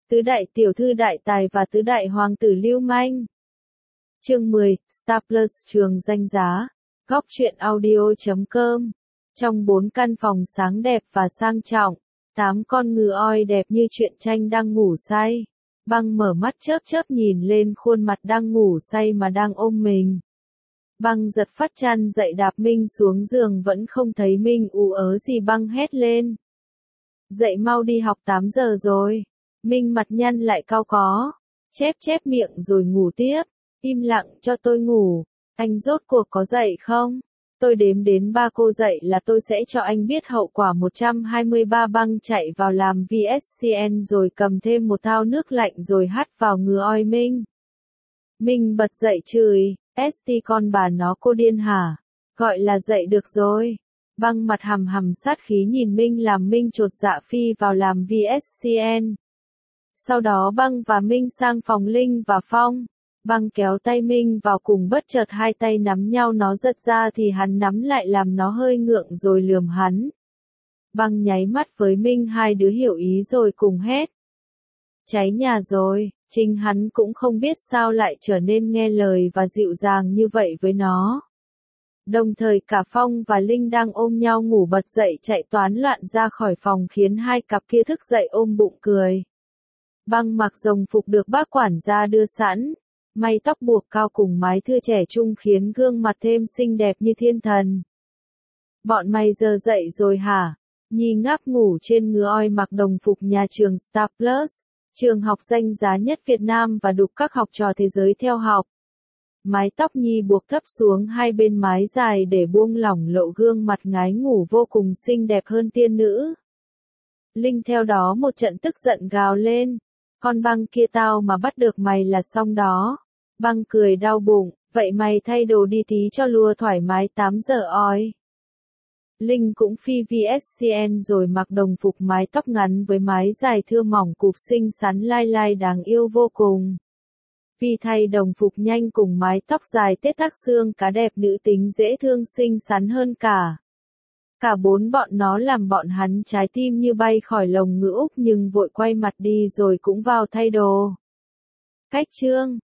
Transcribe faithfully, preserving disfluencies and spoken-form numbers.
Tứ đại tiểu thư đại tài và tứ đại hoàng tử lưu manh. Chương mười, Star Plus trường danh giá. Góc truyện audio chấm com. Trong bốn căn phòng sáng đẹp và sang trọng, tám con ngựa oi đẹp như truyện tranh đang ngủ say. Băng mở mắt chớp chớp nhìn lên khuôn mặt đang ngủ say mà đang ôm mình. Băng giật phát chăn dậy đạp Minh xuống giường vẫn không thấy Minh ú ớ gì. Băng hét lên. Dậy mau đi học, tám giờ rồi. Minh mặt nhăn lại cau có. Chép chép miệng rồi ngủ tiếp. Im lặng cho tôi ngủ. Anh rốt cuộc có dậy không? Tôi đếm đến ba cô dậy là tôi sẽ cho anh biết hậu quả. Một trăm hai mươi ba Băng chạy vào làm vê ét xê en rồi cầm thêm một thao nước lạnh rồi hắt vào ngừa oi Minh. Minh bật dậy chửi. ét tê con bà nó, cô điên hả? Gọi là dậy được rồi. Băng mặt hầm hầm sát khí nhìn Minh làm Minh chột dạ phi vào làm vê ét xê en. Sau đó Băng và Minh sang phòng Linh và Phong. Băng kéo tay Minh vào cùng bất chợt hai tay nắm nhau, nó giật ra thì hắn nắm lại làm nó hơi ngượng rồi lườm hắn. Băng nháy mắt với Minh, hai đứa hiểu ý rồi cùng hét. Cháy nhà rồi. Chính hắn cũng không biết sao lại trở nên nghe lời và dịu dàng như vậy với nó. Đồng thời cả Phong và Linh đang ôm nhau ngủ bật dậy chạy toán loạn ra khỏi phòng khiến hai cặp kia thức dậy ôm bụng cười. Băng mặc rồng phục được bác quản gia đưa sẵn, may tóc buộc cao cùng mái thưa trẻ trung khiến gương mặt thêm xinh đẹp như thiên thần. Bọn mày giờ dậy rồi hả? Nhi ngáp ngủ trên ngựa oi mặc đồng phục nhà trường Star Plus, trường học danh giá nhất Việt Nam và đục các học trò thế giới theo học. Mái tóc Nhi buộc thấp xuống hai bên mái dài để buông lỏng lộ gương mặt ngái ngủ vô cùng xinh đẹp hơn tiên nữ. Linh theo đó một trận tức giận gào lên. Con Băng kia, tao mà bắt được mày là xong đó. Băng cười đau bụng, vậy mày thay đồ đi tí cho lùa thoải mái, tám giờ oi. Linh cũng phi vê ét xê en rồi mặc đồng phục mái tóc ngắn với mái dài thưa mỏng cụp xinh xắn lai lai đáng yêu vô cùng. Vì thay đồng phục nhanh cùng mái tóc dài tết tắc xương cá đẹp nữ tính dễ thương xinh xắn hơn cả. Cả bốn bọn nó làm bọn hắn trái tim như bay khỏi lồng ngựa Úc nhưng vội quay mặt đi rồi cũng vào thay đồ. Cách chương